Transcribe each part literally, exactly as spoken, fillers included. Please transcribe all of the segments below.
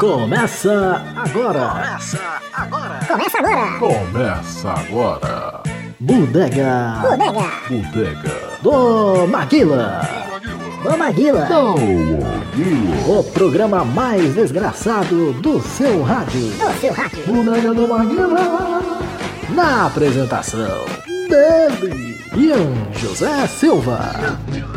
Começa agora! Começa agora! Começa agora! Começa agora! Bodega! Bodega! Bodega do Maguila! Do Maguila! do Maguila! O programa mais desgraçado do seu rádio! Do seu rádio! Bodega do Maguila! Na apresentação dele, Ian José Silva!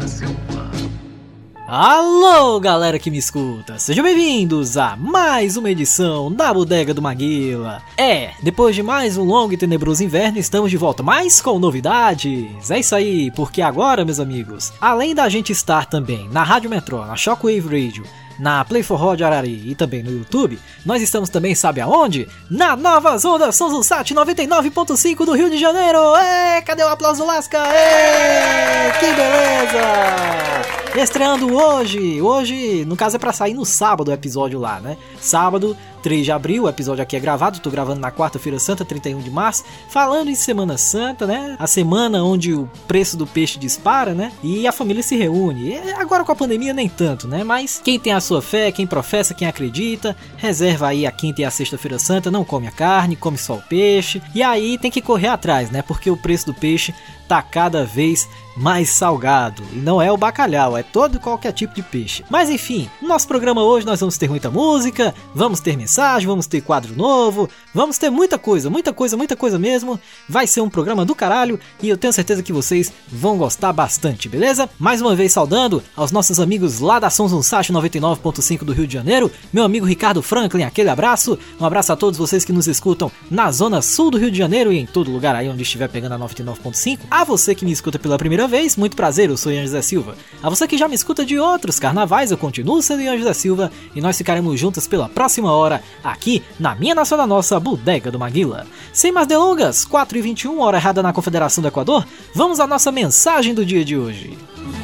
Alô, galera que me escuta, sejam bem-vindos a mais uma edição da Bodega do Maguila. É, depois de mais um longo e tenebroso inverno, estamos de volta, mas com novidades. É isso aí, porque agora, meus amigos, além da gente estar também na Rádio Metrô, na Shockwave Radio, na Play Forró de Arari e também no YouTube, nós estamos também, sabe aonde? Na Novas Ondas Sonzulsat noventa e nove ponto cinco do Rio de Janeiro. É, cadê o aplauso do Lasca? É, que beleza! Estreando hoje, hoje, no caso é pra sair no sábado o episódio lá, né? Sábado, três de abril, o episódio aqui é gravado, tô gravando na quarta-feira santa, trinta e um de março, falando em Semana Santa, né? A semana onde o preço do peixe dispara, né? E a família se reúne. E agora com a pandemia nem tanto, né? Mas quem tem a sua fé, quem professa, quem acredita, reserva aí a quinta e a sexta-feira santa, não come a carne, come só o peixe. E aí tem que correr atrás, né? Porque o preço do peixe tá cada vez mais salgado. E não é o bacalhau, é todo e qualquer tipo de peixe. Mas enfim, no nosso programa hoje nós vamos ter muita música, vamos ter mensagem, vamos ter quadro novo, vamos ter muita coisa, muita coisa, muita coisa mesmo. Vai ser um programa do caralho e eu tenho certeza que vocês vão gostar bastante, beleza? Mais uma vez saudando aos nossos amigos lá da Sonzulsat noventa e nove ponto cinco do Rio de Janeiro, meu amigo Ricardo Franklin, aquele abraço. Um abraço a todos vocês que nos escutam na zona sul do Rio de Janeiro e em todo lugar aí onde estiver pegando a noventa e nove ponto cinco. A você que me escuta pela primeira vez, muito prazer, eu sou Ian José Silva. A você que já me escuta de outros carnavais, eu continuo sendo Ian José Silva e nós ficaremos juntos pela próxima hora aqui na minha nação da nossa Bodega do Maguila. Sem mais delongas, quatro e vinte e um, hora errada na Confederação do Equador, vamos à nossa mensagem do dia de hoje.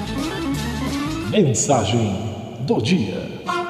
Mensagem do dia.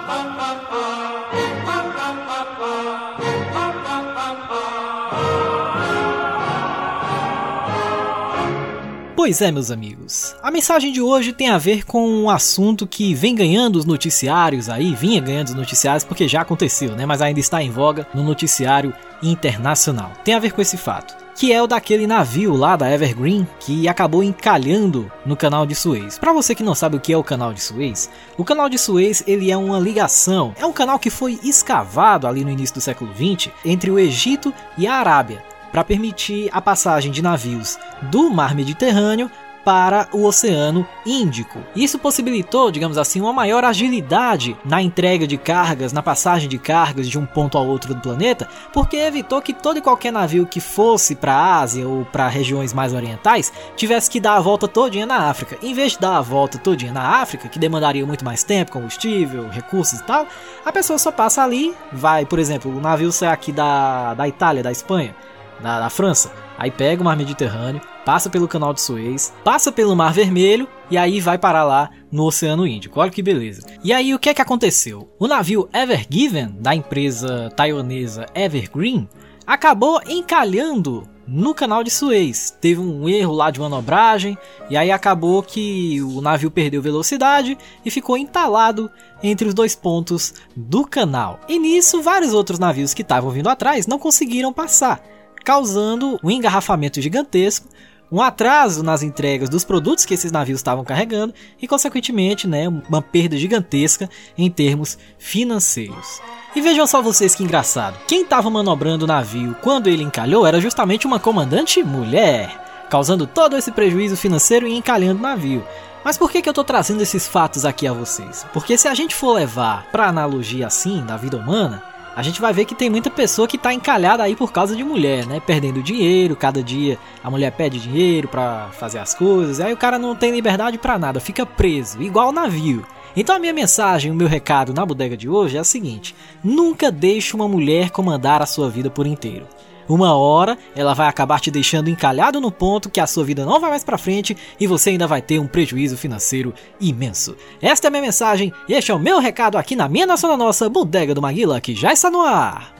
Pois é, meus amigos, a mensagem de hoje tem a ver com um assunto que vem ganhando os noticiários aí, vinha ganhando os noticiários porque já aconteceu, né? Mas ainda está em voga no noticiário internacional. Tem a ver com esse fato, que é o daquele navio lá da Evergreen que acabou encalhando no canal de Suez. Para você que não sabe o que é o canal de Suez, o canal de Suez ele é uma ligação, é um canal que foi escavado ali no início do século vinte entre o Egito e a Arábia, para permitir a passagem de navios do mar Mediterrâneo para o Oceano Índico. Isso possibilitou, digamos assim, uma maior agilidade na entrega de cargas, na passagem de cargas de um ponto ao outro do planeta, porque evitou que todo e qualquer navio que fosse para a Ásia ou para regiões mais orientais tivesse que dar a volta todinha na África. Em vez de dar a volta todinha na África, que demandaria muito mais tempo, combustível, recursos e tal, a pessoa só passa ali, vai, por exemplo, o navio sai aqui da, da Itália, da Espanha, Da, da França, aí pega o mar Mediterrâneo, passa pelo canal de Suez, passa pelo mar Vermelho e aí vai parar lá no Oceano Índico. Olha que beleza. E aí o que é que aconteceu? O navio Ever Given, da empresa taiwanesa Evergreen, acabou encalhando no canal de Suez. Teve um erro lá de manobragem e aí acabou que o navio perdeu velocidade e ficou entalado entre os dois pontos do canal. E nisso vários outros navios que estavam vindo atrás não conseguiram passar, causando um engarrafamento gigantesco, um atraso nas entregas dos produtos que esses navios estavam carregando e, consequentemente, né, uma perda gigantesca em termos financeiros. E vejam só vocês que engraçado, quem estava manobrando o navio quando ele encalhou era justamente uma comandante mulher, causando todo esse prejuízo financeiro e encalhando o navio. Mas por que que eu estou trazendo esses fatos aqui a vocês? Porque se a gente for levar para analogia assim da vida humana, a gente vai ver que tem muita pessoa que tá encalhada aí por causa de mulher, né? Perdendo dinheiro, cada dia a mulher pede dinheiro pra fazer as coisas, e aí o cara não tem liberdade pra nada, fica preso, igual o navio. Então a minha mensagem, o meu recado na bodega de hoje é a seguinte: nunca deixe uma mulher comandar a sua vida por inteiro. Uma hora ela vai acabar te deixando encalhado no ponto que a sua vida não vai mais pra frente e você ainda vai ter um prejuízo financeiro imenso. Esta é a minha mensagem e este é o meu recado aqui na minha nação da nossa Bodega do Maguila, que já está no ar.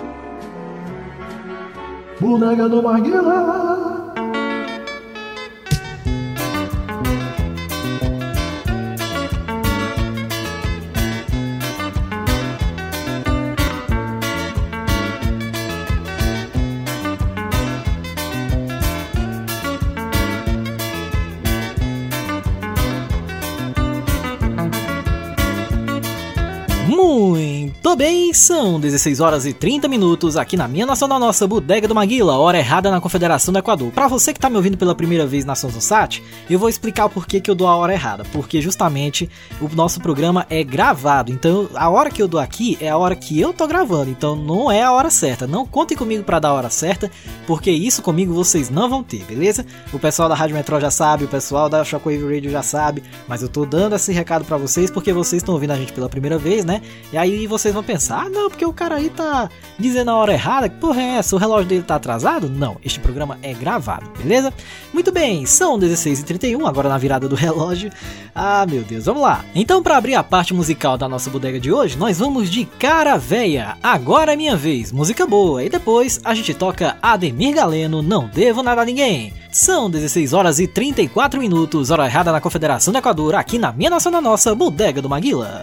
Bodega do Maguila. Muito bem, são dezesseis horas e trinta minutos aqui na minha nação, na nossa Bodega do Maguila, hora errada na Confederação do Equador. Pra você que tá me ouvindo pela primeira vez na Sons do Sat, eu vou explicar o porquê que eu dou a hora errada, porque justamente o nosso programa é gravado, então a hora que eu dou aqui é a hora que eu tô gravando, então não é a hora certa. Não contem comigo pra dar a hora certa, porque isso comigo vocês não vão ter, beleza? O pessoal da Rádio Metrô já sabe, o pessoal da Shockwave Radio já sabe, mas eu tô dando esse recado pra vocês porque vocês estão ouvindo a gente pela primeira vez, né? E aí vocês vão pensar, ah não, porque o cara aí tá dizendo a hora errada, que porra é essa? O relógio dele tá atrasado? Não, este programa é gravado, beleza? Muito bem, são dezesseis e trinta e um, agora na virada do relógio. Ah, meu Deus, vamos lá. Então, pra abrir a parte musical da nossa bodega de hoje, nós vamos de Cara Véia, Agora é Minha Vez, música boa. E depois a gente toca Ademir Galeno, Não Devo Nada a Ninguém. São dezesseis horas e trinta e quatro minutos, hora errada na Confederação do Equador, aqui na minha nação, na nossa Bodega do Maguila.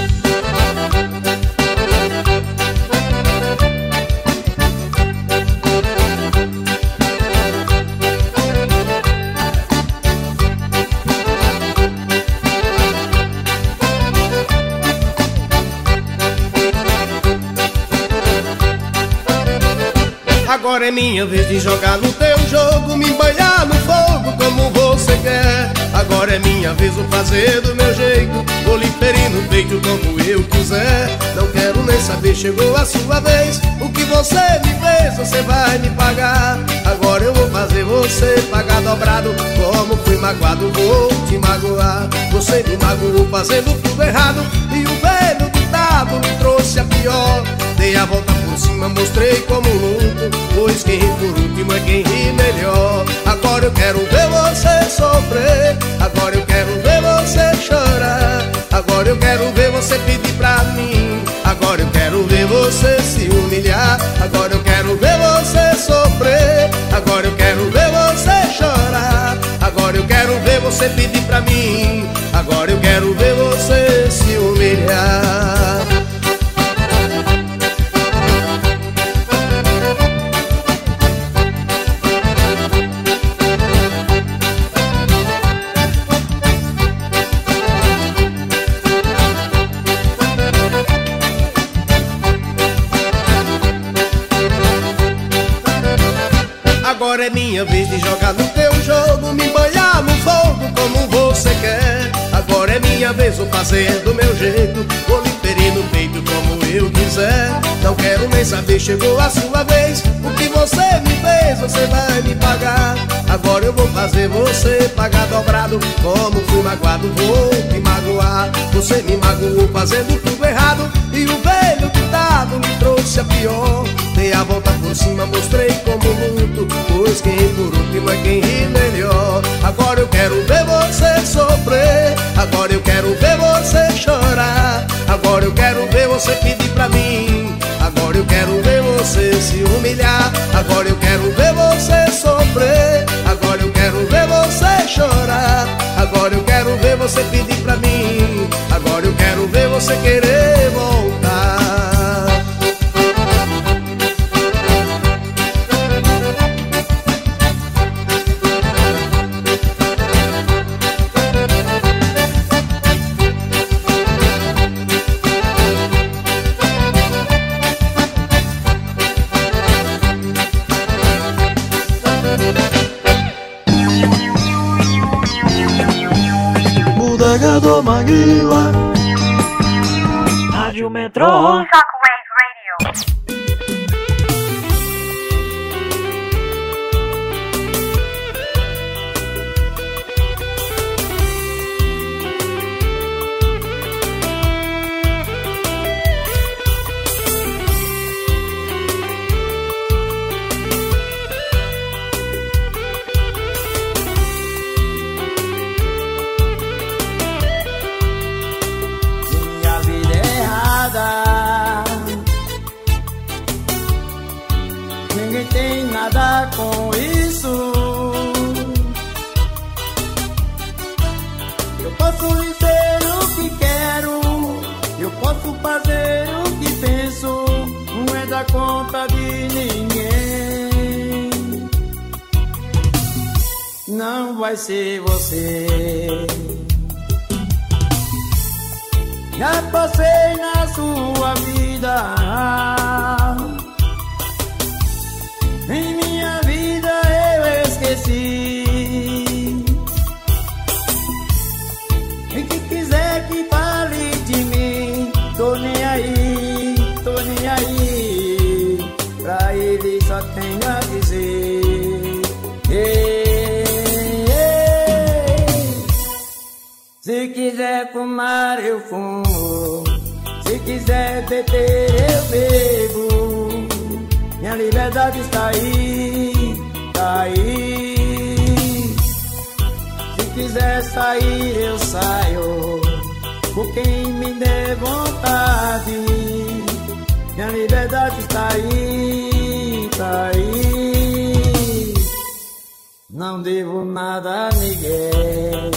Agora é minha vez de jogar no teu jogo, me banhar no fogo como você quer. Agora é minha vez de fazer do meu jeito, vou lhe ferir no peito como eu quiser. Não quero nem saber, chegou a sua vez. O que você me fez, você vai me pagar. Agora eu vou fazer você pagar dobrado. Como fui magoado, vou te magoar. Você me magoou fazendo tudo errado, e o velho ditado me trouxe a pior. Dei a volta por cima, mostrei como luto, pois quem ri por último é quem ri melhor. Agora eu quero ver você sofrer, agora eu quero ver você chorar. Agora eu quero ver você pedir pra mim, agora eu quero ver você se humilhar. Agora eu quero ver você sofrer, agora eu quero ver você chorar. Agora eu quero ver você pedir pra mim, agora eu quero ver você se humilhar. Agora é minha vez de jogar no teu jogo, me banhar no fogo como você quer. Agora é minha vez, vou fazer do meu jeito, vou lhe ferir no peito como eu quiser. Não quero nem saber, chegou a sua vez. O que você me fez, você vai me pagar. Agora eu vou fazer você pagar dobrado. Como fui magoado, vou te magoar. Você me magoou fazendo tudo errado, e o velho ditado me trouxe a pior. Dei a volta por cima, mostrei como luto, pois quem ri por último é quem ri melhor. Agora eu quero ver você sofrer, agora eu quero ver você chorar. Agora eu quero ver você pedir pra mim, agora eu quero ver você se humilhar. Agora eu quero ver você sofrer, agora eu quero ver você chorar. Agora eu quero ver você pedir pra mim, agora eu quero ver você querer voltar. Bodega do Maguila, Rádio Metrô, Shockwave Radio. Ninguém tem nada com isso. Eu posso dizer o que quero, eu posso fazer o que penso, não é da conta de ninguém. Não vai ser você. já passei na sua vida. Em minha vida eu esqueci. E quem quiser que fale de mim, tô nem aí, tô nem aí. Pra ele só tenho a dizer. Ei, ei. Se quiser fumar eu fumo, se quiser beber eu bebo. Minha liberdade está aí, tá aí. Se quiser sair eu saio, por quem me der vontade. Minha liberdade está aí, tá aí. Não devo nada a ninguém.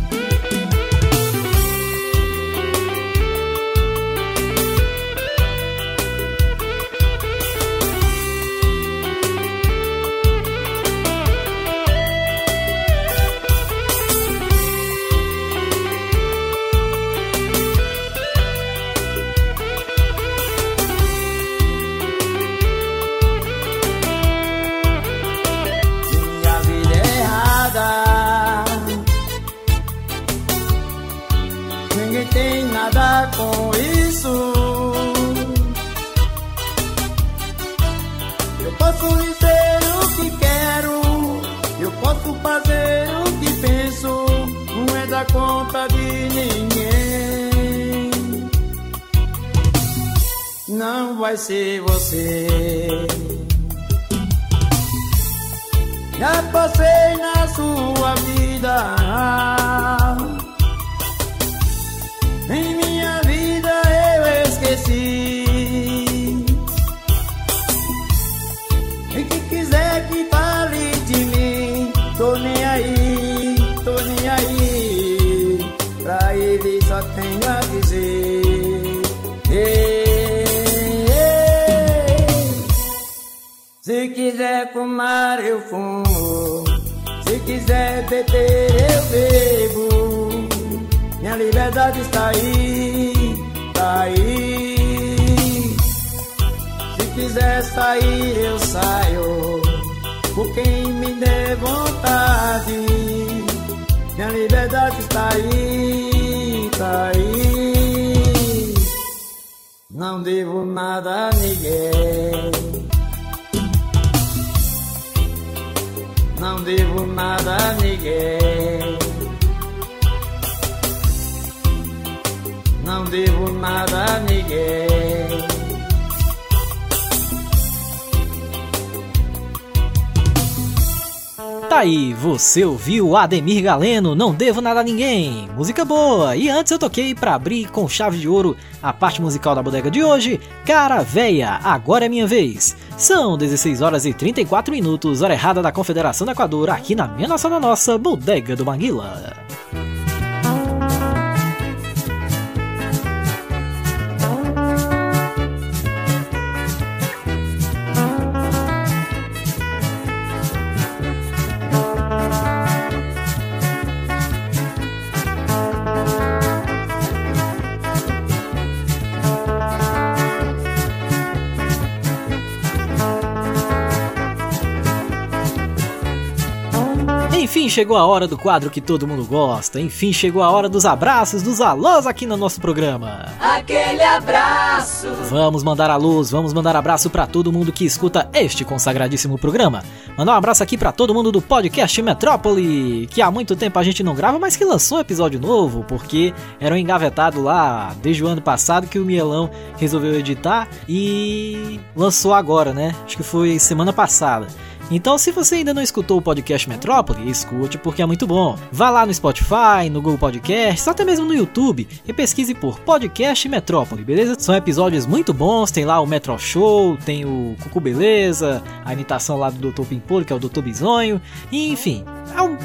Tem nada com isso. Eu posso dizer o que quero, eu posso fazer o que penso. Não é da conta de ninguém. Não vai ser você. Já passei na sua vida. Em minha vida eu esqueci. E quem quiser que fale de mim, tô nem aí, tô nem aí. Pra ele só tenho a dizer. Ei, ei. Se quiser fumar eu fumo, se quiser beber eu bebo. Minha liberdade está aí, tá aí. Se quiser sair eu saio, por quem me der vontade. Minha liberdade está aí, tá aí. Não devo nada a ninguém. Não devo nada a ninguém. Não devo nada a ninguém. Tá aí, você ouviu Ademir Galeno, Não Devo Nada a Ninguém, música boa. E antes eu toquei pra abrir com chave de ouro a parte musical da bodega de hoje, Cara Véia, Agora é Minha Vez. São dezesseis horas e trinta e quatro minutos, hora errada da Confederação do Equador, aqui na minha nossa da nossa bodega do Maguila. Enfim chegou a hora do quadro que todo mundo gosta. Enfim chegou a hora dos abraços, dos alôs aqui no nosso programa. Aquele abraço. Vamos mandar alôs, vamos mandar abraço pra todo mundo que escuta este consagradíssimo programa. Mandar um abraço aqui pra todo mundo do podcast Metrópole, que há muito tempo a gente não grava, mas que lançou episódio novo, porque era um engavetado lá desde o ano passado que o Mielão resolveu editar e lançou agora, né? Acho que foi semana passada. Então, se você ainda não escutou o podcast Metrópole, escute porque é muito bom. Vá lá no Spotify, no Google Podcasts, até mesmo no YouTube e pesquise por Podcast Metrópole, beleza? São episódios muito bons, tem lá o Metro Show, tem o Cucu Beleza, a imitação lá do doutor Pimpolho, que é o doutor Bisonho, e, enfim, é um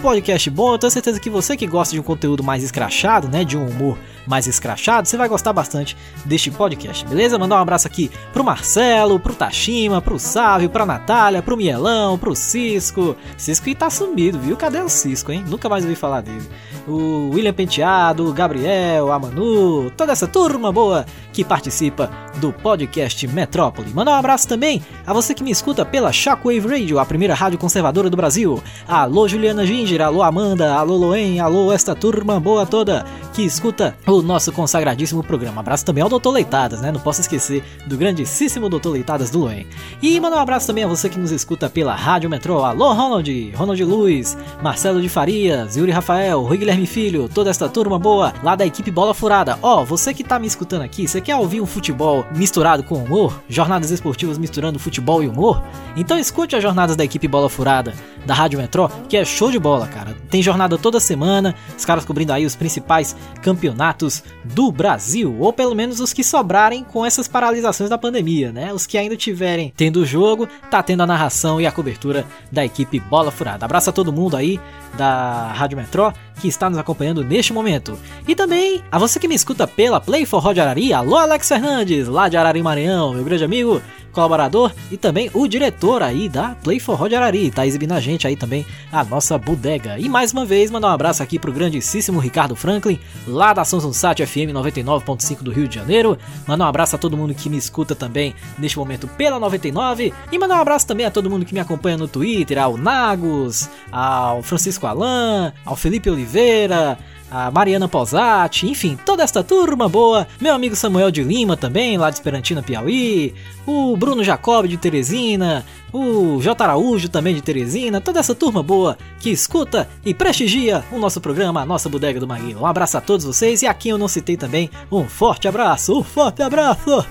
podcast bom. Eu tenho certeza que você que gosta de um conteúdo mais escrachado, né, de um humor mais escrachado, você vai gostar bastante deste podcast, beleza? Mandar um abraço aqui pro Marcelo, pro Tashima, pro Sávio, pra Natália, pro Mielão, pro Cisco. Cisco que tá sumido, viu? Cadê o Cisco, hein? Nunca mais ouvi falar dele. O William Penteado, o Gabriel, a Manu, toda essa turma boa que participa do podcast Metrópole. Mandar um abraço também a você que me escuta pela Shockwave Radio, a primeira rádio conservadora do Brasil. Alô Juliana Ginger, alô Amanda, alô Loen, alô esta turma boa toda que escuta o nosso consagradíssimo programa. Abraço também ao doutor Leitadas, né? Não posso esquecer do grandíssimo doutor Leitadas do Loen. E mandar um abraço também a você que nos escuta pela Rádio Metrô. Alô Ronald, Ronald Luiz, Marcelo de Farias, Yuri Rafael, Rui Guilherme Filho, toda esta turma boa lá da equipe Bola Furada. Ó, oh, você que tá me escutando aqui, você quer ouvir um futebol misturado com humor? Jornadas esportivas misturando futebol e humor? Então escute as jornadas da equipe Bola Furada da Rádio Metrô, que é show de bola, cara. Tem jornada toda semana, os caras cobrindo aí os principais campeonatos do Brasil, ou pelo menos os que sobrarem com essas paralisações da pandemia, né? Os que ainda tiverem tendo o jogo, tá tendo a narração e a cobertura da equipe Bola Furada. Abraço a todo mundo aí da Rádio Metrô que está nos acompanhando neste momento. E também a você que me escuta pela Play Forró de Arari. Alô Alex Fernandes, lá de Arari Maranhão, meu grande amigo, colaborador e também o diretor aí da Play Forró de Arari, tá exibindo a gente aí também a nossa bodega. E mais uma vez mandar um abraço aqui pro grandíssimo Ricardo Franklin, lá da Samsung Sat F M noventa e nove ponto cinco do Rio de Janeiro. Mandar um abraço a todo mundo que me escuta também neste momento pela noventa e nove, e mandar um abraço também a todo mundo que me acompanha no Twitter, ao Nagos, ao Francisco Alan, ao Felipe Oliveira, a Mariana Posati, enfim, toda esta turma boa, meu amigo Samuel de Lima também, lá de Esperantina, Piauí, o Bruno Jacob de Teresina, o J. Araújo também de Teresina, toda essa turma boa que escuta e prestigia o nosso programa, a nossa Bodega do Maguila. Um abraço a todos vocês, e aqui eu não citei também, um forte abraço, um forte abraço,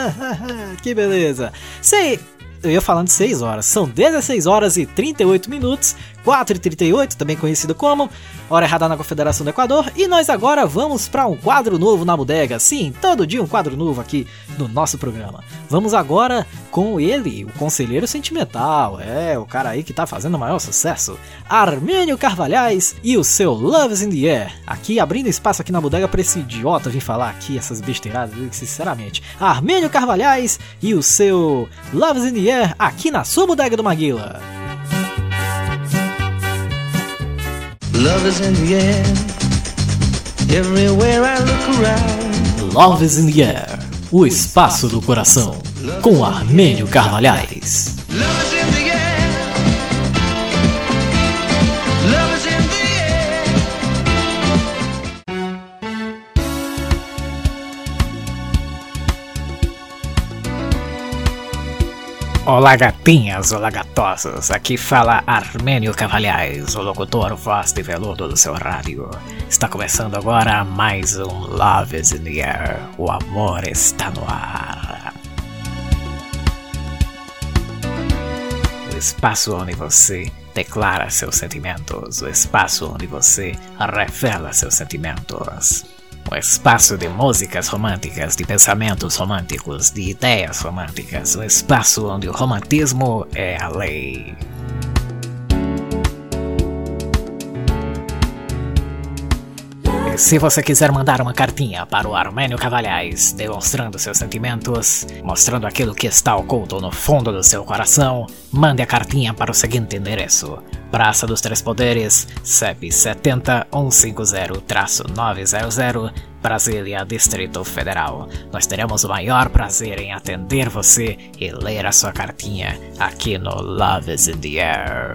que beleza. Sei... Eu ia falando de seis horas, são dezesseis horas e trinta e oito minutos, quatro e trinta e oito, também conhecido como Hora Errada na Confederação do Equador, e nós agora vamos para um quadro novo na bodega. Sim, todo dia um quadro novo aqui no nosso programa. Vamos agora com ele, o conselheiro sentimental, é, o cara aí que tá fazendo o maior sucesso, Armênio Carvalhais e o seu Love's in the Air, aqui abrindo espaço aqui na bodega pra esse idiota vir falar aqui essas besteiradas, sinceramente. Armênio Carvalhais e o seu Love's in the Air, aqui na sua Bodega do Maguila. Love is in the air, everywhere I look around. Love is in the Air, o espaço do coração, com Armênio Carvalhais. Love is in the air, love is in the air. Olá gatinhas, olá gatosos, aqui fala Armênio Carvalhais, o locutor voz de veludo do seu rádio. Está começando agora mais um Love is in the Air, o amor está no ar. O espaço onde você declara seus sentimentos, o espaço onde você revela seus sentimentos. Um espaço de músicas românticas, de pensamentos românticos, de ideias românticas. Um espaço onde o romantismo é a lei. E se você quiser mandar uma cartinha para o Armênio Carvalhais, demonstrando seus sentimentos, mostrando aquilo que está oculto no fundo do seu coração, mande a cartinha para o seguinte endereço: Praça dos Três Poderes, C E P setenta um cinco zero nove zero zero, Brasília, Distrito Federal. Nós teremos o maior prazer em atender você e ler a sua cartinha aqui no Love is in the Air.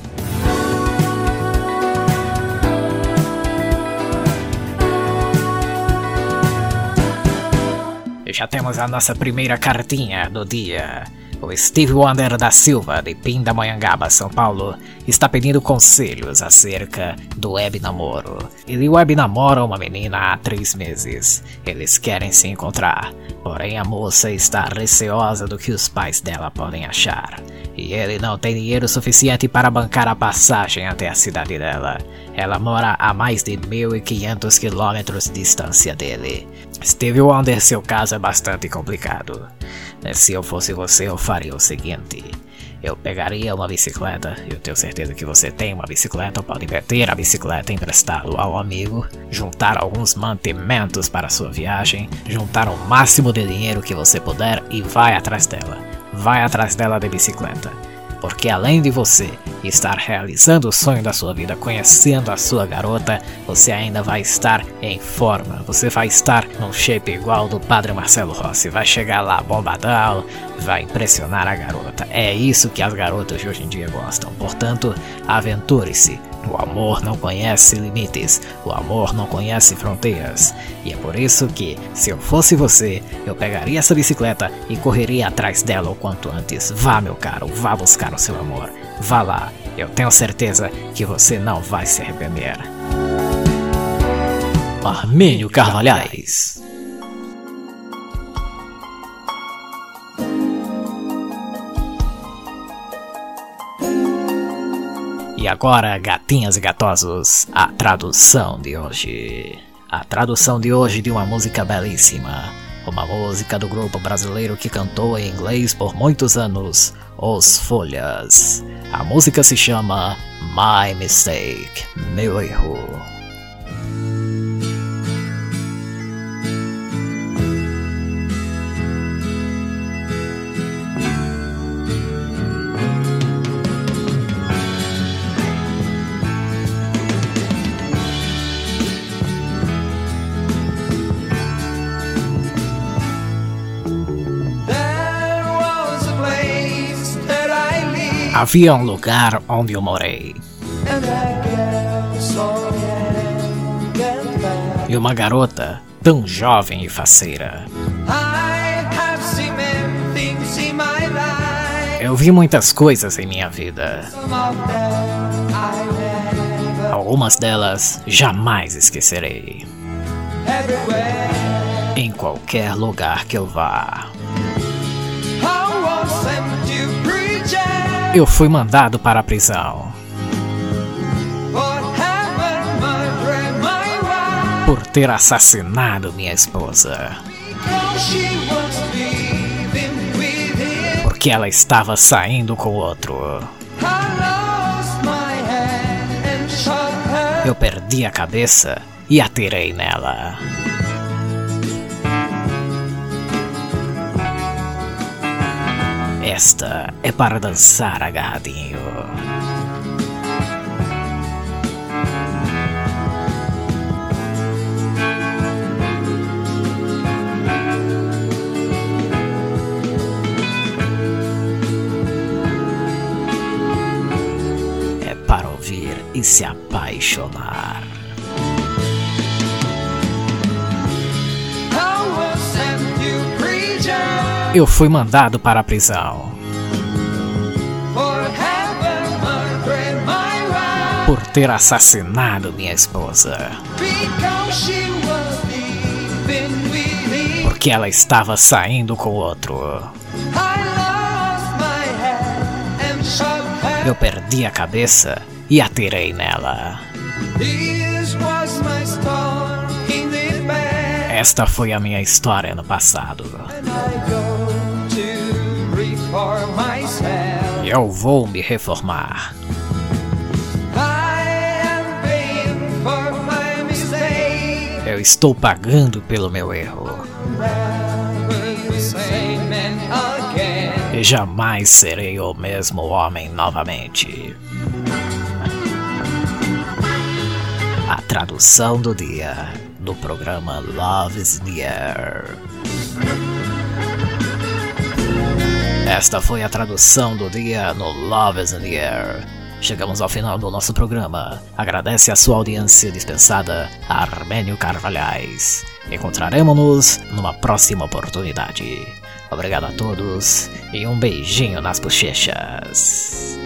E já temos a nossa primeira cartinha do dia. O Steve Wonder da Silva, de Pindamonhangaba, São Paulo, está pedindo conselhos acerca do web namoro. Ele web namora uma menina há três meses. Eles querem se encontrar, porém a moça está receosa do que os pais dela podem achar. E ele não tem dinheiro suficiente para bancar a passagem até a cidade dela. Ela mora a mais de mil e quinhentos quilômetros de distância dele. Steve Wonder, seu caso é bastante complicado. Se eu fosse você, eu faria o seguinte: eu pegaria uma bicicleta. Eu tenho certeza que você tem uma bicicleta, ou pode ter a bicicleta emprestado ao amigo, juntar alguns mantimentos para a sua viagem, juntar o máximo de dinheiro que você puder e vai atrás dela. Vai atrás dela de bicicleta. Porque além de você estar realizando o sonho da sua vida, conhecendo a sua garota, você ainda vai estar em forma. Você vai estar num shape igual do Padre Marcelo Rossi. Vai chegar lá bombadão, vai impressionar a garota. É isso que as garotas de hoje em dia gostam. Portanto, aventure-se. O amor não conhece limites, o amor não conhece fronteiras. E é por isso que, se eu fosse você, eu pegaria essa bicicleta e correria atrás dela o quanto antes. Vá, meu caro, vá buscar o seu amor. Vá lá, eu tenho certeza que você não vai se arrepender. Armênio Carvalhais. E agora, gatinhas e gatosos, a tradução de hoje. A tradução de hoje de uma música belíssima. Uma música do grupo brasileiro que cantou em inglês por muitos anos, Os Folhas. A música se chama My Mistake, Meu Erro. Havia um lugar onde eu morei. E uma garota tão jovem e faceira. Eu vi muitas coisas em minha vida. Algumas delas jamais esquecerei. Em qualquer lugar que eu vá. Eu fui mandado para a prisão por ter assassinado minha esposa, porque ela estava saindo com outro. Eu perdi a cabeça e atirei nela. Esta é para dançar agarradinho. É para ouvir e se apaixonar. Eu fui mandado para a prisão por ter assassinado minha esposa, porque ela estava saindo com outro. Eu perdi a cabeça e atirei nela. Esta foi a minha história no passado. Eu vou me reformar. Eu estou pagando pelo meu erro. E jamais serei o mesmo homem novamente. A tradução do dia do programa Love is in the Air. Esta foi a tradução do dia no Love is in the Air. Chegamos ao final do nosso programa. Agradece a sua audiência dispensada, Armênio Carvalhais. Encontraremos-nos numa próxima oportunidade. Obrigado a todos e um beijinho nas bochechas.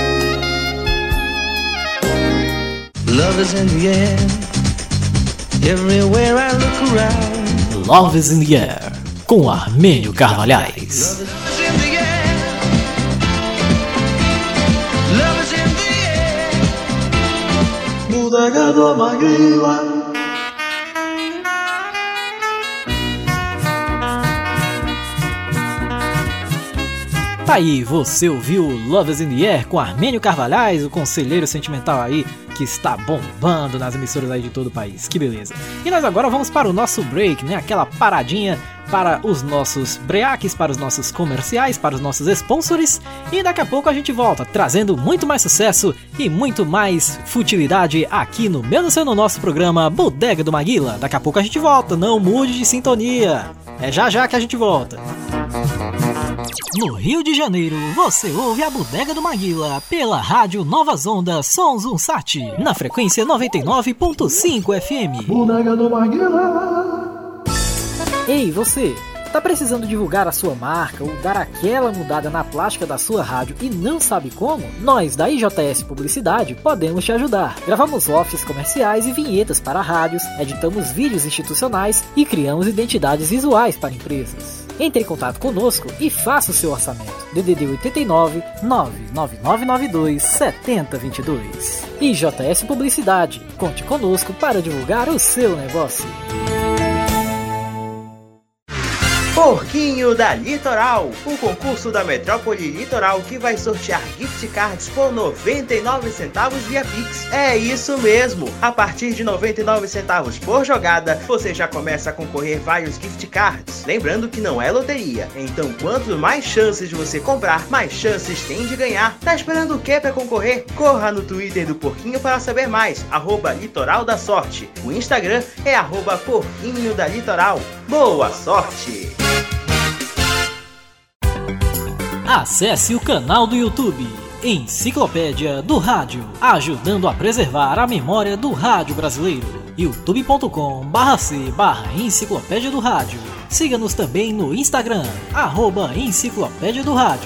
Love is in the air. Everywhere I look around. Love is in the Air, com Armênio Carvalhais. Mudagado Maguila. Tá aí, você ouviu Love is in the Air com Armênio Carvalhais, o conselheiro sentimental aí que está bombando nas emissoras aí de todo o país. Que beleza. E nós agora vamos para o nosso break, né? Aquela paradinha para os nossos breaques, para os nossos comerciais, para os nossos sponsors. E daqui a pouco a gente volta, trazendo muito mais sucesso e muito mais futilidade aqui no meu no seu no nosso programa Bodega do Maguila. Daqui a pouco a gente volta, não mude de sintonia. É já já que a gente volta. No Rio de Janeiro, você ouve a Bodega do Maguila pela Rádio Novas Ondas Sons Unsat, na frequência noventa e nove ponto cinco F M. Bodega do Maguila. Ei, você, tá precisando divulgar a sua marca ou dar aquela mudada na plástica da sua rádio e não sabe como? Nós da I J S Publicidade podemos te ajudar. Gravamos offices comerciais e vinhetas para rádios, editamos vídeos institucionais e criamos identidades visuais para empresas. Entre em contato conosco e faça o seu orçamento. D D D oito nove, nove nove nove nove dois, sete zero dois dois. I J S Publicidade. Conte conosco para divulgar o seu negócio. Porquinho da Litoral, o concurso da Metrópole Litoral que vai sortear gift cards por noventa e nove centavos via Pix. É isso mesmo, a partir de noventa e nove centavos por jogada, você já começa a concorrer vários gift cards. Lembrando que não é loteria, então quanto mais chances de você comprar, mais chances tem de ganhar. Tá esperando o que para concorrer? Corra no Twitter do Porquinho para saber mais, arroba Litoral da Sorte. O Instagram é arroba Porquinho da Litoral. Boa sorte! Acesse o canal do YouTube Enciclopédia do Rádio, ajudando a preservar a memória do rádio brasileiro. youtube ponto com barra c barra Enciclopédia do Rádio. Siga-nos também no Instagram, arroba Enciclopédia do Rádio.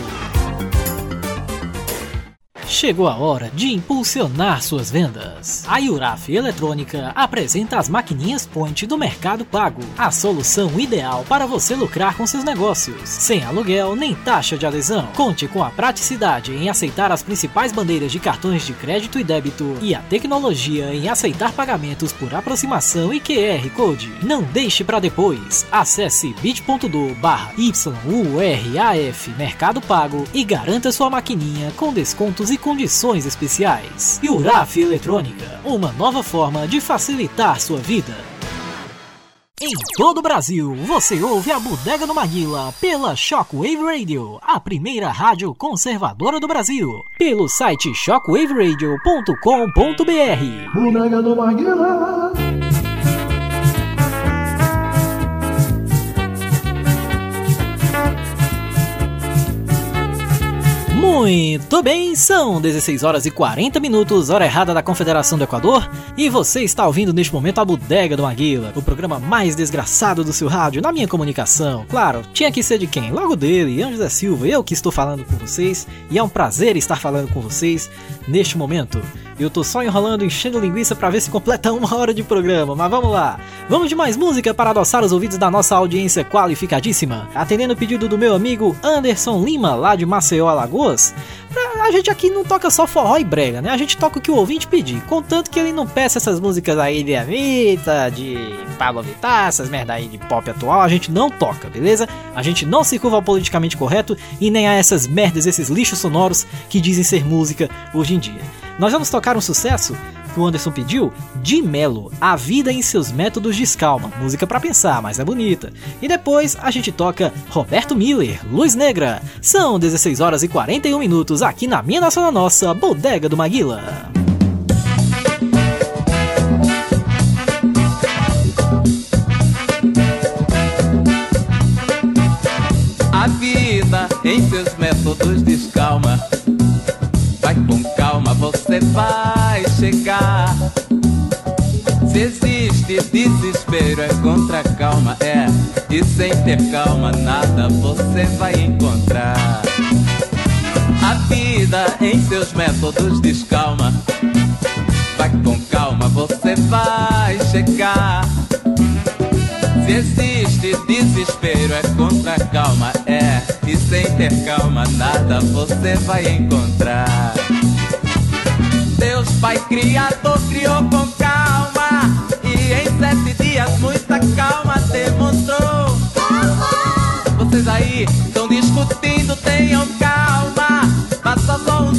Chegou a hora de impulsionar suas vendas. A Yuraf Eletrônica apresenta as maquininhas Point do Mercado Pago, a solução ideal para você lucrar com seus negócios, sem aluguel nem taxa de adesão. Conte com a praticidade em aceitar as principais bandeiras de cartões de crédito e débito e a tecnologia em aceitar pagamentos por aproximação e Q R Code. Não deixe para depois. Acesse bit ponto do barra Y U R A F Mercado Pago e garanta sua maquininha com descontos e condições especiais. Yuraf Eletrônica, uma nova forma de facilitar sua vida. Em todo o Brasil, você ouve a Bodega do Maguila pela Shockwave Radio, a primeira rádio conservadora do Brasil, pelo site shockwave radio ponto com ponto b r. Bodega do Maguila. Muito bem, são dezesseis horas e quarenta minutos, hora errada da Confederação do Equador, e você está ouvindo neste momento a Bodega do Maguila, o programa mais desgraçado do seu rádio na minha comunicação. Claro, tinha que ser de quem? Logo dele, Ian José Silva, eu que estou falando com vocês, e é um prazer estar falando com vocês neste momento. Eu tô só enrolando, enchendo linguiça pra ver se completa uma hora de programa, mas vamos lá. Vamos de mais música para adoçar os ouvidos da nossa audiência qualificadíssima. Atendendo o pedido do meu amigo Anderson Lima, lá de Maceió, Alagoas. A gente aqui não toca só forró e brega, né? A gente toca o que o ouvinte pedir, contanto que ele não peça essas músicas aí de Anitta, de Pablo Vittar, essas merda aí de pop atual, a gente não toca, beleza? A gente não se curva ao politicamente correto e nem a essas merdas, esses lixos sonoros que dizem ser música hoje em dia. Nós vamos tocar um sucesso que o Anderson pediu, de Melo, A Vida em Seus Métodos de Escalma, música pra pensar, mas é bonita. E depois a gente toca Roberto Miller, Luz Negra. São dezesseis horas e quarenta e um minutos aqui na minha nossa na nossa Bodega do Maguila. A vida em seus métodos de escalma, vai com calma, você vai chegar. Se existe desespero é contra calma, é. E sem ter calma nada você vai encontrar. A vida em seus métodos de escalma, vai com calma, você vai chegar. Se existe desespero é contra calma, é. E sem ter calma nada você vai encontrar. Deus Pai Criador criou com calma e em sete dias muita calma demonstrou. Vocês aí estão discutindo, tenham calma.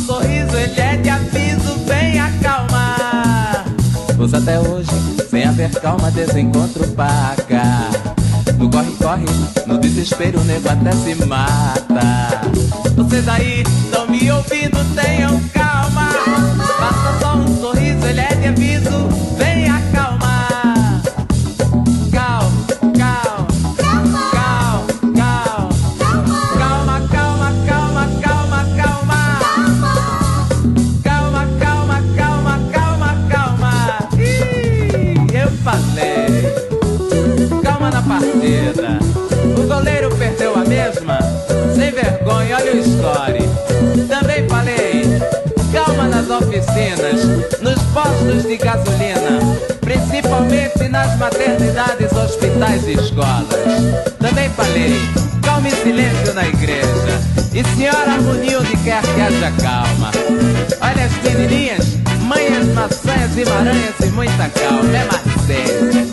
um sorriso, ele é de aviso, vem acalmar. Pois até hoje, sem haver calma, desencontro paga. No corre-corre, no desespero, o nego até se mata. Vocês aí estão me ouvindo, tenham calma. Faça só um sorriso, ele é de aviso, vem acalmar. Cal, cal, cal, cal. Calma, calma, calma, calma, calma. Calma, calma, calma, calma, calma. Ih, eu falei. Calma na partida. O goleiro perdeu a mesma. Sem vergonha, olha o score. Também falei. Calma nas oficinas, nos postos de gasolina, principalmente nas maternidades, hospitais e escolas. Também falei. Calma e silêncio na igreja. E senhora harmonia onde quer que haja calma. Olha as menininhas, manhas, maçanhas e maranhas e muita calma. É Marcelo.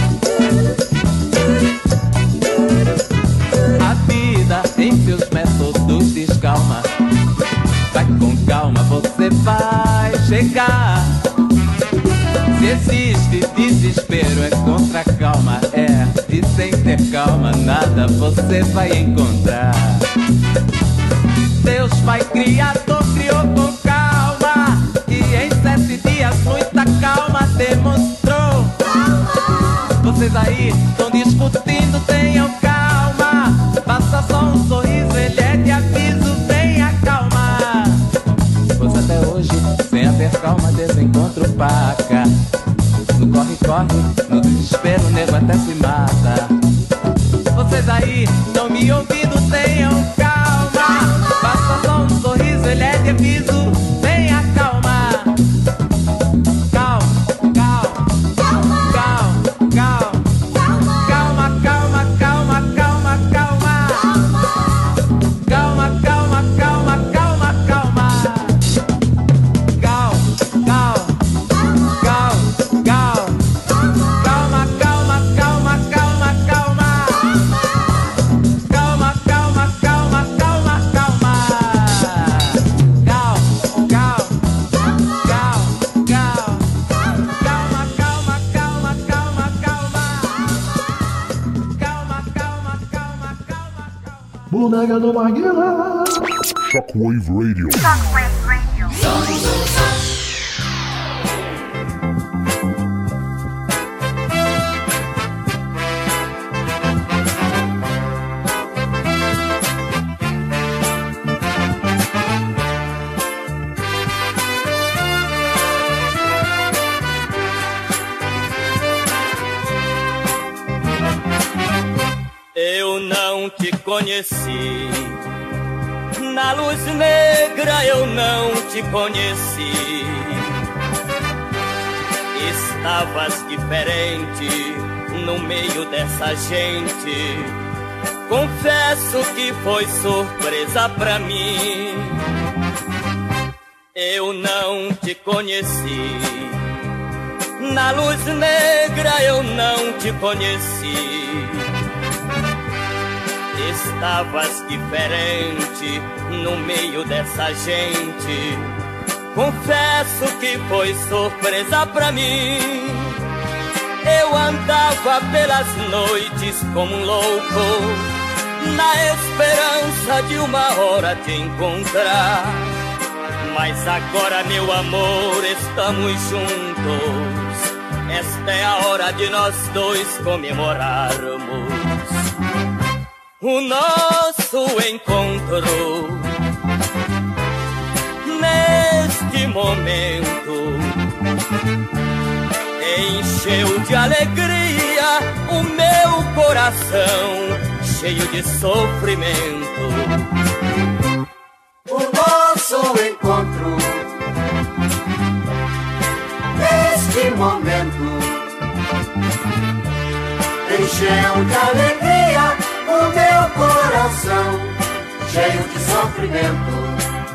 A vida em seus métodos descalma. Vai com calma, você vai chegar. Se existe desespero é contra a calma, é. E sem ter calma nada você vai encontrar. Deus Pai Criador criou com calma, e em sete dias muita calma demonstrou. Vocês aí estão discutindo, tenham calma. Faça só um sorriso, ele é de aviso, vem acalmar. Pois até hoje, sem haver calma, desencontro paga. No corre-corre, no desespero, o nego até se mata. Vocês aí estão me ouvindo, tenham calma. Faça só um sorriso, ele é de aviso, vem acalmar. Calma, calma, calma, calma. Calma, calma, calma, calma, calma. Calma, calma, calma, calma, calma. Calma, calma, calma, calma. Calma, calma, calma, calma, calma. Calma, calma, calma, calma, calma. Calma, calma, calma, calma. Calma, calma, calma, calma, calma. Calma, calma, calma, calma, calma. Bodega do Maguila. Shockwave Radio. Shockwave Radio. Eu não te conheci, na luz negra eu não te conheci. Estavas diferente no meio dessa gente. Confesso que foi surpresa pra mim. Eu não te conheci, na luz negra eu não te conheci. Estavas diferente no meio dessa gente. Confesso que foi surpresa pra mim. Eu andava pelas noites como um louco, na esperança de uma hora te encontrar. Mas agora, meu amor, estamos juntos. Esta é a hora de nós dois comemorarmos o nosso encontro. Neste momento encheu de alegria o meu coração, cheio de sofrimento. O nosso encontro, neste momento, encheu de alegria o meu coração, cheio de sofrimento.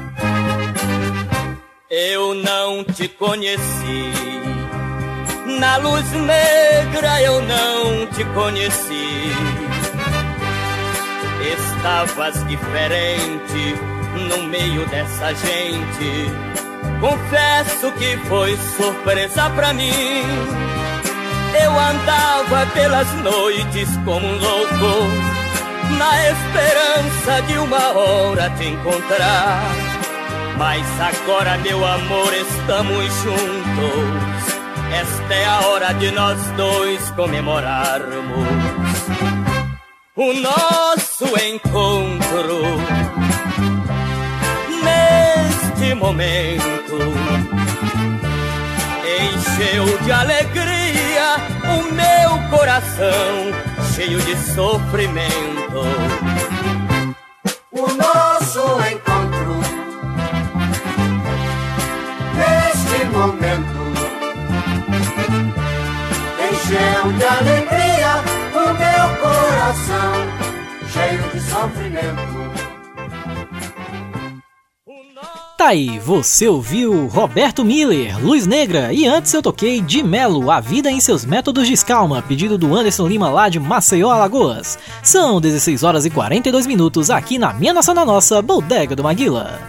Eu não te conheci, na luz negra eu não te conheci. Estavas diferente no meio dessa gente. Confesso que foi surpresa pra mim. Eu andava pelas noites como um louco, na esperança de uma hora te encontrar. Mas agora, meu amor, estamos juntos. Esta é a hora de nós dois comemorarmos o nosso encontro. Neste momento encheu de alegria o meu coração, cheio de sofrimento. O nosso encontro, neste momento, encheu de alegria o meu coração, cheio de sofrimento. Tá aí, você ouviu Roberto Miller, Luz Negra, e antes eu toquei de Melo, A Vida em Seus Métodos de Escalma, pedido do Anderson Lima lá de Maceió, Alagoas. São dezesseis horas e quarenta e dois minutos aqui na Minha Nação na Nossa, Bodega do Maguila.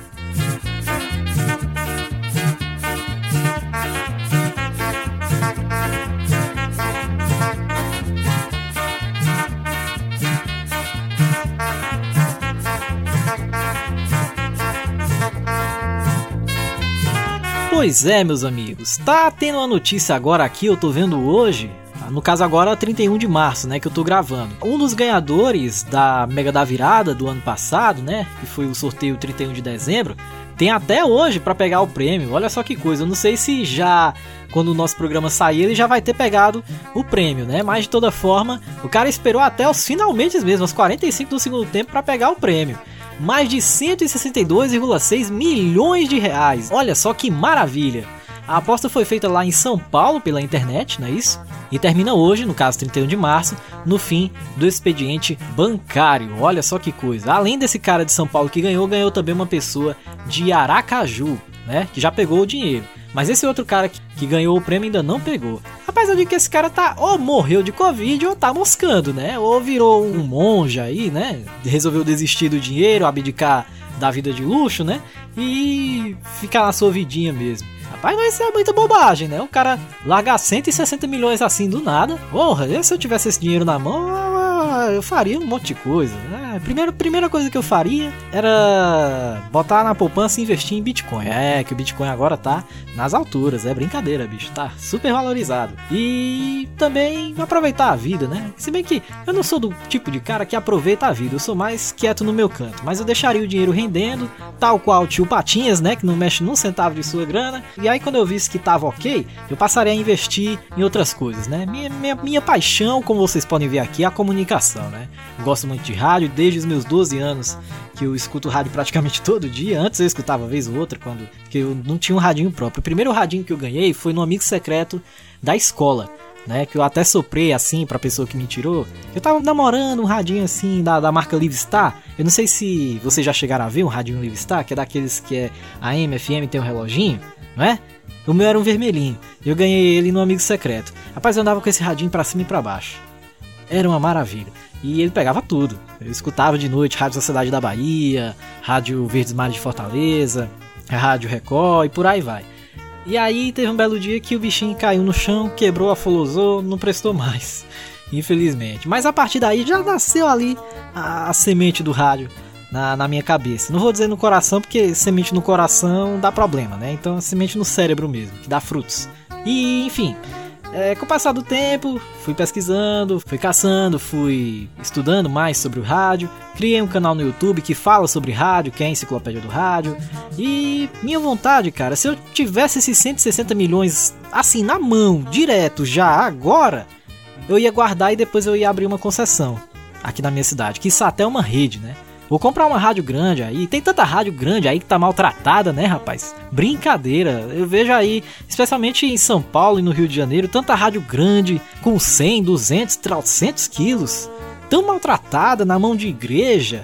Pois é, meus amigos, tá tendo uma notícia agora aqui, eu tô vendo hoje, no caso agora trinta e um de março, né, que eu tô gravando. Um dos ganhadores da Mega da Virada do ano passado, né, que foi o sorteio trinta e um de dezembro, tem até hoje pra pegar o prêmio. Olha só que coisa, eu não sei se já, quando o nosso programa sair, ele já vai ter pegado o prêmio, né, mas de toda forma, o cara esperou até os finalmente mesmo, aos quarenta e cinco do segundo tempo pra pegar o prêmio. Mais de cento e sessenta e dois vírgula seis milhões de reais. Olha só que maravilha. A aposta foi feita lá em São Paulo pela internet, não é isso? E termina hoje, no caso trinta e um de março, no fim do expediente bancário. Olha só que coisa. Além desse cara de São Paulo que ganhou, ganhou também uma pessoa de Aracaju, né? Que já pegou o dinheiro. Mas esse outro cara que, que ganhou o prêmio ainda não pegou. Rapaz, eu digo que esse cara tá ou morreu de Covid ou tá moscando, né? Ou virou um monge aí, né? Resolveu desistir do dinheiro, abdicar da vida de luxo, né? E ficar na sua vidinha mesmo. Rapaz, mas isso é muita bobagem, né? O cara largar cento e sessenta milhões assim do nada. Porra, se eu tivesse esse dinheiro na mão, eu faria um monte de coisa, né? Primeiro, primeira coisa que eu faria era botar na poupança e investir em Bitcoin. É, que o Bitcoin agora tá nas alturas, é brincadeira, bicho, tá super valorizado. E também aproveitar a vida, né? Se bem que eu não sou do tipo de cara que aproveita a vida, eu sou mais quieto no meu canto. Mas eu deixaria o dinheiro rendendo, tal qual o tio Patinhas, né? Que não mexe num centavo de sua grana. E aí quando eu visse que tava ok, eu passaria a investir em outras coisas, né? Minha, minha, minha paixão, como vocês podem ver aqui, é a comunicação, né? Eu gosto muito de rádio, desde os meus doze anos que eu escuto rádio praticamente todo dia. Antes eu escutava uma vez ou outra, quando que eu não tinha um radinho próprio. O primeiro radinho que eu ganhei foi no amigo secreto da escola, né? Que eu até soprei assim pra pessoa que me tirou. Eu tava namorando um radinho assim da, da marca Livestar. Eu não sei se vocês já chegaram a ver um radinho Livestar, que é daqueles que é A M, F M, tem um reloginho, não é? O meu era um vermelhinho. Eu ganhei ele no amigo secreto. Rapaz, eu andava com esse radinho pra cima e pra baixo. Era uma maravilha. E ele pegava tudo. Eu escutava de noite Rádio Sociedade da Bahia, Rádio Verdes Mares de Fortaleza, Rádio Record e por aí vai. E aí teve um belo dia que o bichinho caiu no chão, quebrou, afolosou, não prestou mais, infelizmente. Mas a partir daí já nasceu ali a, a semente do rádio na, na minha cabeça. Não vou dizer no coração, porque semente no coração dá problema, né? Então é semente no cérebro mesmo, que dá frutos. E enfim... É, com o passar do tempo, fui pesquisando, fui caçando, fui estudando mais sobre o rádio. Criei um canal no YouTube que fala sobre rádio, que é a Enciclopédia do Rádio. E minha vontade, cara, se eu tivesse esses cento e sessenta milhões assim na mão, direto, já agora, eu ia guardar e depois eu ia abrir uma concessão aqui na minha cidade, que isso até é uma rede, né? Vou comprar uma rádio grande aí. Tem tanta rádio grande aí que tá maltratada, né, rapaz? Brincadeira. Eu vejo aí, especialmente em São Paulo e no Rio de Janeiro, tanta rádio grande, com cem, duzentos, trezentos quilos. Tão maltratada, na mão de igreja.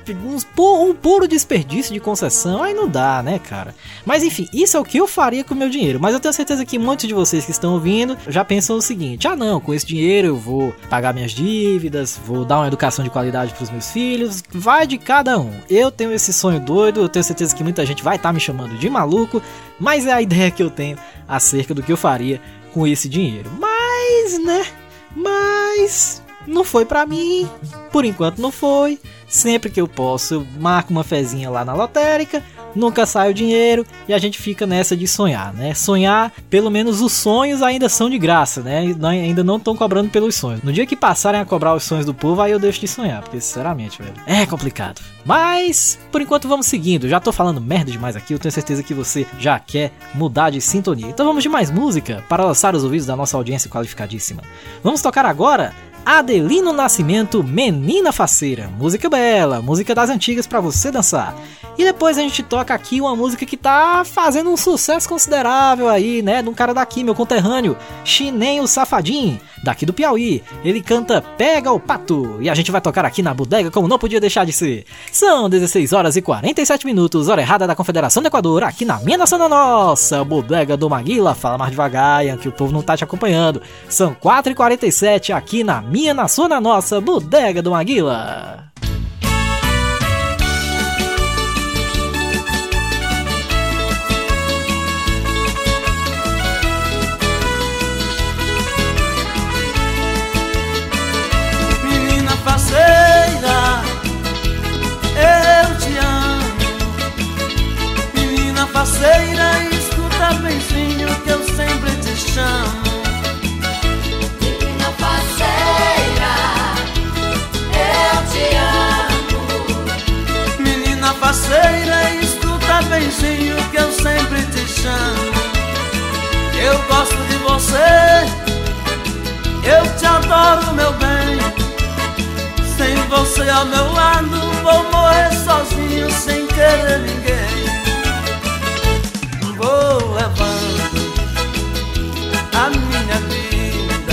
uns, um puro desperdício de concessão, aí não dá, né, cara? Mas enfim, isso é o que eu faria com o meu dinheiro. Mas eu tenho certeza que muitos de vocês que estão ouvindo já pensam o seguinte: ah não, com esse dinheiro eu vou pagar minhas dívidas, vou dar uma educação de qualidade pros meus filhos. Vai de cada um. Eu tenho esse sonho doido, eu tenho certeza que muita gente vai estar me chamando de maluco, mas é a ideia que eu tenho acerca do que eu faria com esse dinheiro. Mas, né, mas não foi pra mim, por enquanto não foi. Sempre que eu posso eu marco uma fezinha lá na lotérica, nunca sai o dinheiro e a gente fica nessa de sonhar, né? Sonhar, pelo menos os sonhos ainda são de graça, né? Ainda não estão cobrando pelos sonhos. No dia que passarem a cobrar os sonhos do povo, aí eu deixo de sonhar, porque sinceramente, velho, é complicado. Mas, por enquanto vamos seguindo. Já tô falando merda demais aqui, eu tenho certeza que você já quer mudar de sintonia. Então vamos de mais música para lançar os ouvidos da nossa audiência qualificadíssima. Vamos tocar agora Adelino Nascimento, Menina Faceira. Música bela, música das antigas pra você dançar. E depois a gente toca aqui uma música que tá fazendo um sucesso considerável aí, né? De um cara daqui, meu conterrâneo, Chinenho Safadinho, daqui do Piauí. Ele canta Pega o Pato. E a gente vai tocar aqui na bodega como não podia deixar de ser. São dezesseis horas e quarenta e sete minutos, hora errada da Confederação do Equador, aqui na minha nação da nossa, bodega do Maguila. Fala mais devagar, Ian, que o povo não tá te acompanhando. São quatro e quarenta e sete aqui na minha nação da nossa, bodega do Maguila. Faceira, eu te amo. Menina faceira, escuta benzinho que eu sempre te chamo. Menina faceira, eu te amo. Menina faceira, escuta benzinho que eu sempre te chamo. Eu gosto de você, eu te adoro, meu bem. Sem você ao meu lado, vou morrer sozinho sem querer ninguém. Vou levando a minha vida,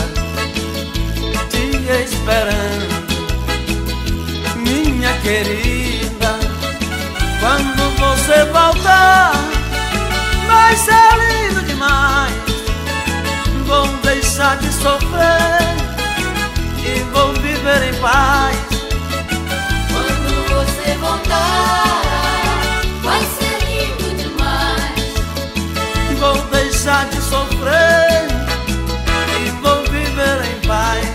te esperando, minha querida. Quando você voltar, vai ser lindo demais. Vou deixar de sofrer e vou viver em paz. Quando você voltar, vai ser lindo demais. Vou deixar de sofrer e vou viver em paz.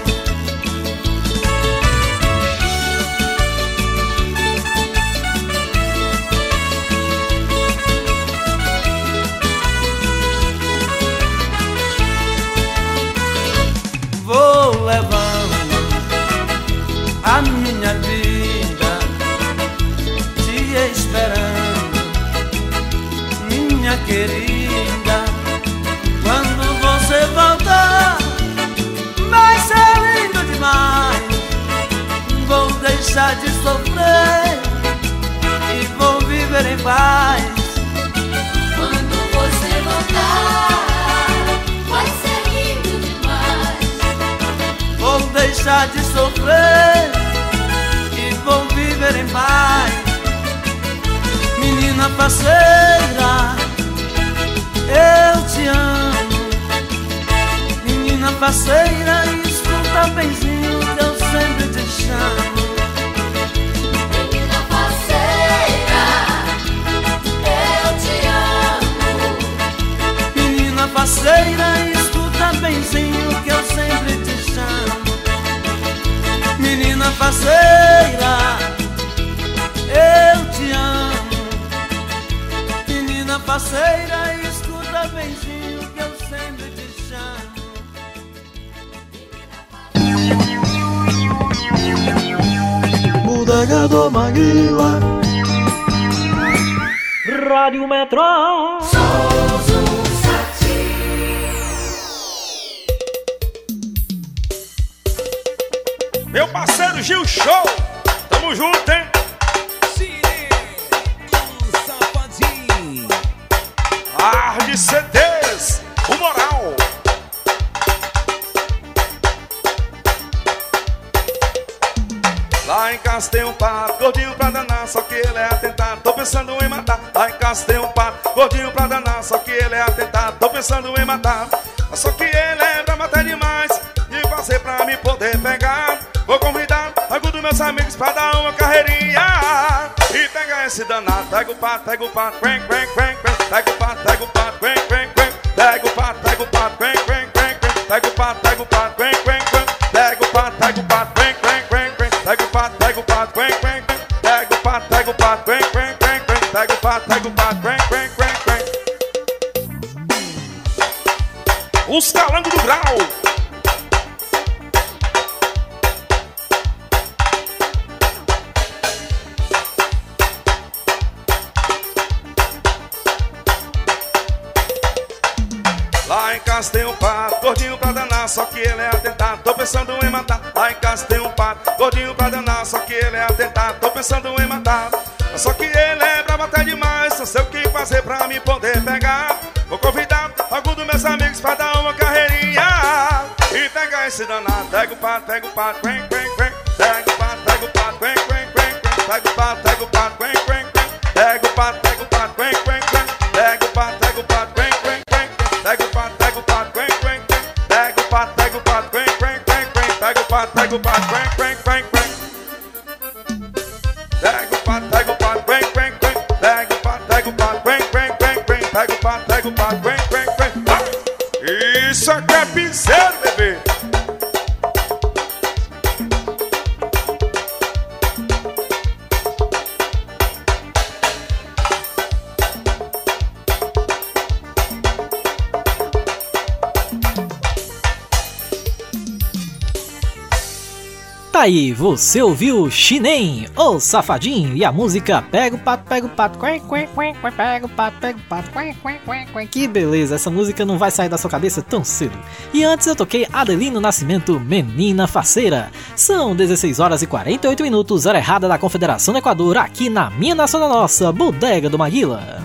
Vou levando a minha vida, te esperando, minha querida. Quando você voltar, vai ser lindo demais. Vou deixar de sofrer e vou viver em paz. Quando você voltar, vai ser lindo demais. Vou deixar de sofrer e vou viver em paz. Menina faceira, eu te amo. Menina faceira, escuta benzinho que eu sempre te chamo. Menina faceira, eu te amo. Menina faceira, escuta benzinho que eu sempre te chamo. Menina faceira, eu te amo. Menina faceira, escuta benzinho que eu sempre te chamo. Bodega do Maguila, Rádio Metro. Meu parceiro Gil Show, tamo junto, hein? Safadinho. Arde C Ds, o moral. Lá em casa tem um pato, gordinho pra danar. pensando em matar. Lá em casa tem um pato, gordinho pra danar, só que ele é atentado. Tô pensando em matar, só que ele é brabo até demais de fazer pra me poder pegar. Vou convidar alguns dos meus amigos pra dar uma carreirinha e pegar esse danado. Pega o pato, pega o pato, quen, quen, quen, quen. Pega o pato, pega o pato, quen, quen, quen. Pega o pato, pega o pato, quen, quen, quen, quen. Pega o pato, pega o pato, quen, quen, quen. Pega o pato, pega o pato, quen, quen, quen, quen. Pega o pato, pega o pato, quen, quen, quen. Pega o pato, pega o pato, quen, quen, quen, quen. Pega o pato, pega o pato, quen, quen, quen, quen. Os calangos do grau. Lá em casa tem um pato, gordinho pra danar, só que ele é atentado. Tô pensando em matar. Lá em casa tem um pato, gordinho pra danar, só que ele é atentado. Tô pensando em matar, só que ele é brabo até demais. Não sei o que fazer pra me poder pegar. Vou convidar alguns dos meus amigos pra dar uma carreirinha e pegar esse danado. Pega o pato, pega o pato, quen, quen, quen. Pega o pato, pega o pato, quen, quen, quen, quen. Pega o pato, pega o pato, quen, quen, quen. Pega o pato, pega o pato, quen, quen, quen. Pega o pato, pega o pato, quen, quen, quen. Pega o pato, pega o pato, quen, quen, quen. Pega o pato, pega o pato, quen, quen, quen, quen. Pega o pato, pega o pato, quen, quen, quen, quen. Pega o pato, pega o pato, quen, quen, quen. Pega o pato, pega o pato, quen, quen, quen, quen. Pega o pato, pega o pato, quen, quen, quen. Isso aqui é piseiro, bebê. Tá aí, você ouviu Chinem, o Safadinho, e a música Pega o Pato, Pega o Pato, quen, quen, quen, quen, pega o pato, pega o pato, quen, quen, quen, quen. Que beleza, essa música não vai sair da sua cabeça tão cedo. E antes eu toquei Adelino Nascimento, Menina Faceira. São dezesseis horas e quarenta e oito minutos, hora errada da Confederação do Equador, aqui na Minha Nação da Nossa, Bodega do Maguila.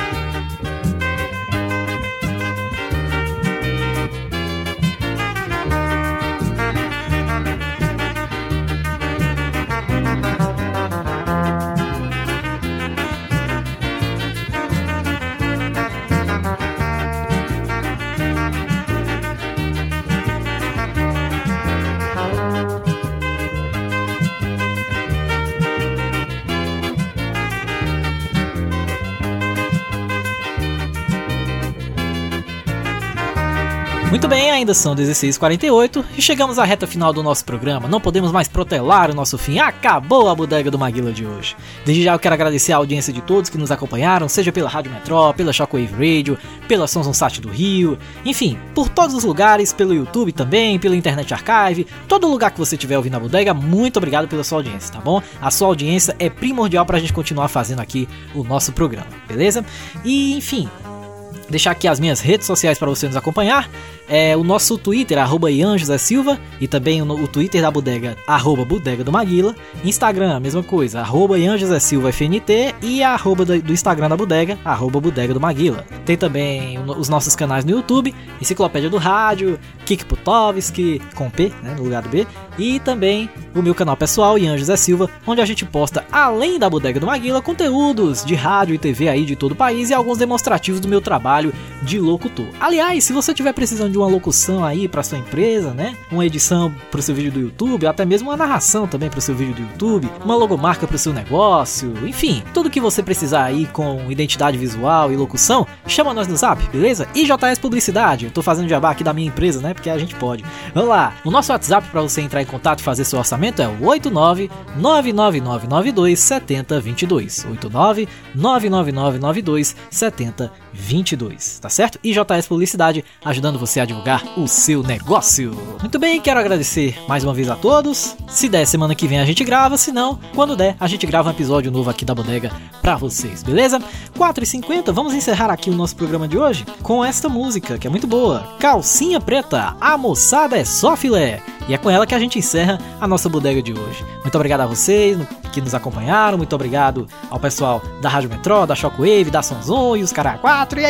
Muito bem, ainda são dezesseis e quarenta e oito e chegamos à reta final do nosso programa. Não podemos mais protelar o nosso fim. Acabou a Bodega do Maguila de hoje. Desde já eu quero agradecer a audiência de todos que nos acompanharam, seja pela Rádio Metrô, pela Shockwave Radio, pela Sons on Sat do Rio, enfim, por todos os lugares, pelo YouTube também, pela Internet Archive, todo lugar que você estiver ouvindo a Bodega, muito obrigado pela sua audiência, tá bom? A sua audiência é primordial pra gente continuar fazendo aqui o nosso programa, beleza? E, enfim, deixar aqui as minhas redes sociais para você nos acompanhar. É o nosso Twitter, arroba Ian José Silva, e também o, o Twitter da Bodega, arroba Bodega do Maguila. Instagram, a mesma coisa, arroba Ian José Silva F N T, e a arroba do, do Instagram da Bodega, arroba Bodega do Maguila. Tem também o, os nossos canais no YouTube, Enciclopédia do Rádio, Kik Putovski, com P, né, no lugar do B, e também o meu canal pessoal, Ian José Silva, onde a gente posta, além da Bodega do Maguila, conteúdos de rádio e T V aí de todo o país e alguns demonstrativos do meu trabalho de locutor. Aliás, se você estiver precisando de uma locução aí para sua empresa, né? Uma edição para o seu vídeo do YouTube, ou até mesmo uma narração também para o seu vídeo do YouTube, uma logomarca para o seu negócio, enfim, tudo que você precisar aí com identidade visual e locução, chama nós no Zap, beleza? E J S Publicidade, eu tô fazendo jabá aqui da minha empresa, né? Porque a gente pode. Vamos lá, o nosso WhatsApp para você entrar em contato e fazer seu orçamento é o oito nove nove nove nove nove dois sete zero dois dois, oito nove nove nove nove nove dois sete zero dois dois, tá certo? E J S Publicidade ajudando você a divulgar o seu negócio. Muito bem, quero agradecer mais uma vez a todos. Se der, semana que vem a gente grava, se não, quando der, a gente grava um episódio novo aqui da Bodega pra vocês, beleza? quatro e cinquenta, vamos encerrar aqui o nosso programa de hoje com esta música, que é muito boa. Calcinha Preta, a moçada é só filé. E é com ela que a gente encerra a nossa Bodega de hoje. Muito obrigado a vocês que nos acompanharam, muito obrigado ao pessoal da Rádio Metrô, da Shockwave, da Sonzon e os Cara quatro. E é isso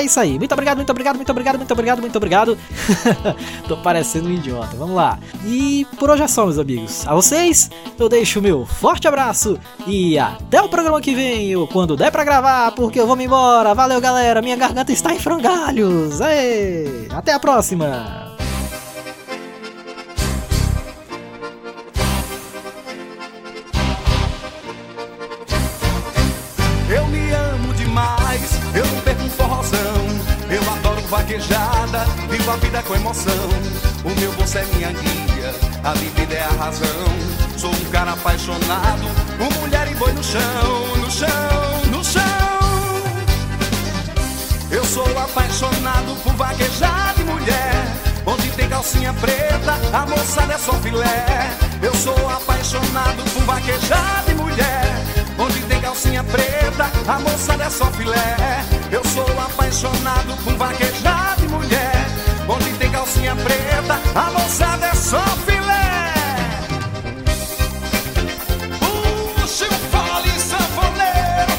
isso aí. Muito obrigado, muito obrigado, muito obrigado, muito obrigado, muito obrigado. Tô parecendo um idiota, vamos lá. E por hoje é só, meus amigos. A vocês, eu deixo o meu forte abraço e até o programa que vem, ou quando der pra gravar, porque eu vou me embora. Valeu, galera, minha garganta está em frangalhos. Ei, até a próxima. Eu me amo demais, eu não perco um forrozão. Eu adoro vaquejada, vivo a vida com emoção. O meu bolso é minha guia, a bebida é a razão. Sou um cara apaixonado, por mulher e boi no chão, no chão, no chão. Eu sou apaixonado por vaquejada e mulher. Onde tem calcinha preta, a moçada é só filé. Eu sou apaixonado por vaquejada e mulher. Onde tem calcinha preta, a moçada é só filé. Eu sou apaixonado por vaquejada e mulher. Onde tem calcinha preta, a moçada é só filé. Puxa o fole sanfoneiro.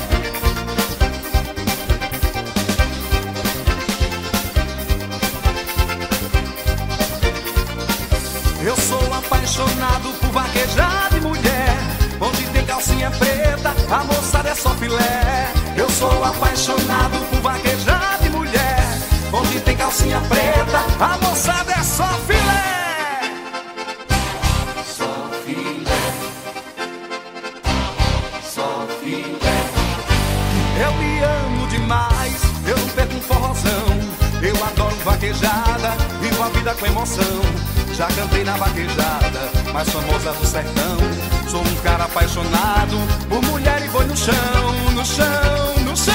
Eu sou apaixonado por vaquejada e mulher. Onde tem calcinha preta, a moçada é só filé. Eu sou apaixonado por vaquejada e mulher. Onde tem calcinha preta, a moçada é só filé. Só filé. Só filé. Eu me amo demais, eu não perco um forrozão. Eu adoro vaquejada, vivo a vida com emoção. Já cantei na vaquejada, mais famosa do sertão. Sou um cara apaixonado por mulher e boi no chão, no chão, no chão.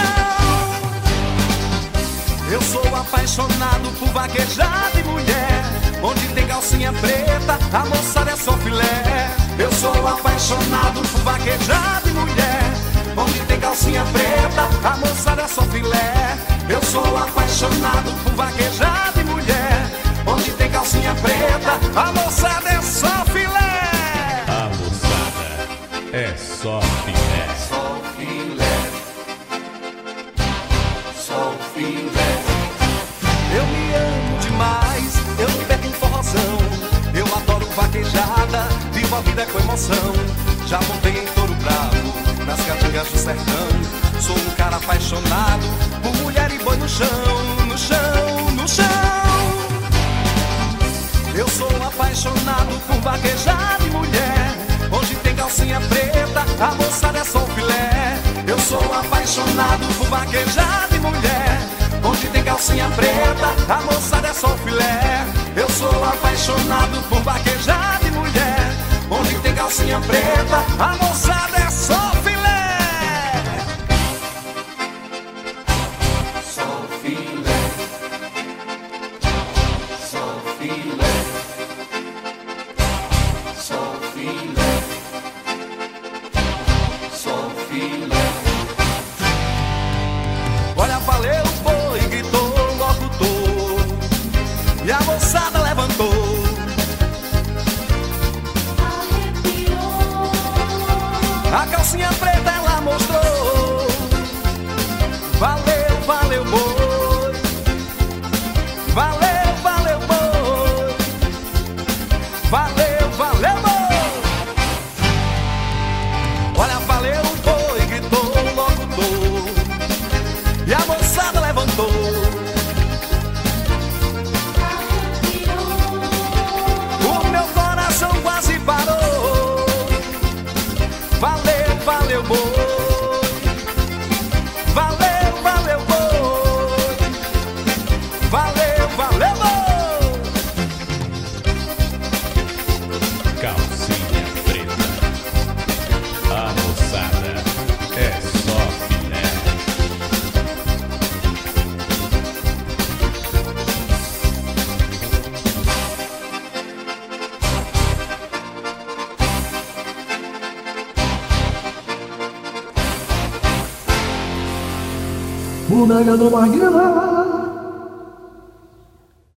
Eu sou apaixonado por vaquejada e mulher. Onde tem calcinha preta, a moçada é só filé. Eu sou apaixonado por vaquejada e mulher. Onde tem calcinha preta, a moçada é só filé. Eu sou apaixonado por vaquejada e mulher. Onde tem calcinha preta, a moçada é só filé. A moçada é só filé. Só filé. Só filé. Eu me amo demais, eu não perco um forrozão. Eu adoro vaquejada, vivo a vida com emoção. Já montei em touro bravo, nas caatingas do sertão. Sou um cara apaixonado por mulher e boi no chão, no chão, no chão. Eu sou apaixonado por vaquejada e mulher. Onde tem calcinha preta, a moçada é só filé. Eu sou apaixonado por vaquejada e mulher. Onde tem calcinha preta, a moçada é só filé. Eu sou apaixonado por vaquejada e mulher. Onde tem calcinha preta, a moçada é só filé. Só filé. Só filé. Só filé. Só filé. Olha, valeu o boi, gritou o locutor. E a moçada levantou. A calcinha preta ela mostrou. Valeu, valeu boi. Valeu, valeu boi. Valeu, valeu boi. Olha, valeu boi, gritou o locutor. E a moçada levantou. O meu coração quase parou. Valeu, valeu boi. Valeu, valeu boi. Valeu, valeu boi. Calcinha preta, a moçada é só filé. O Mega do Maguila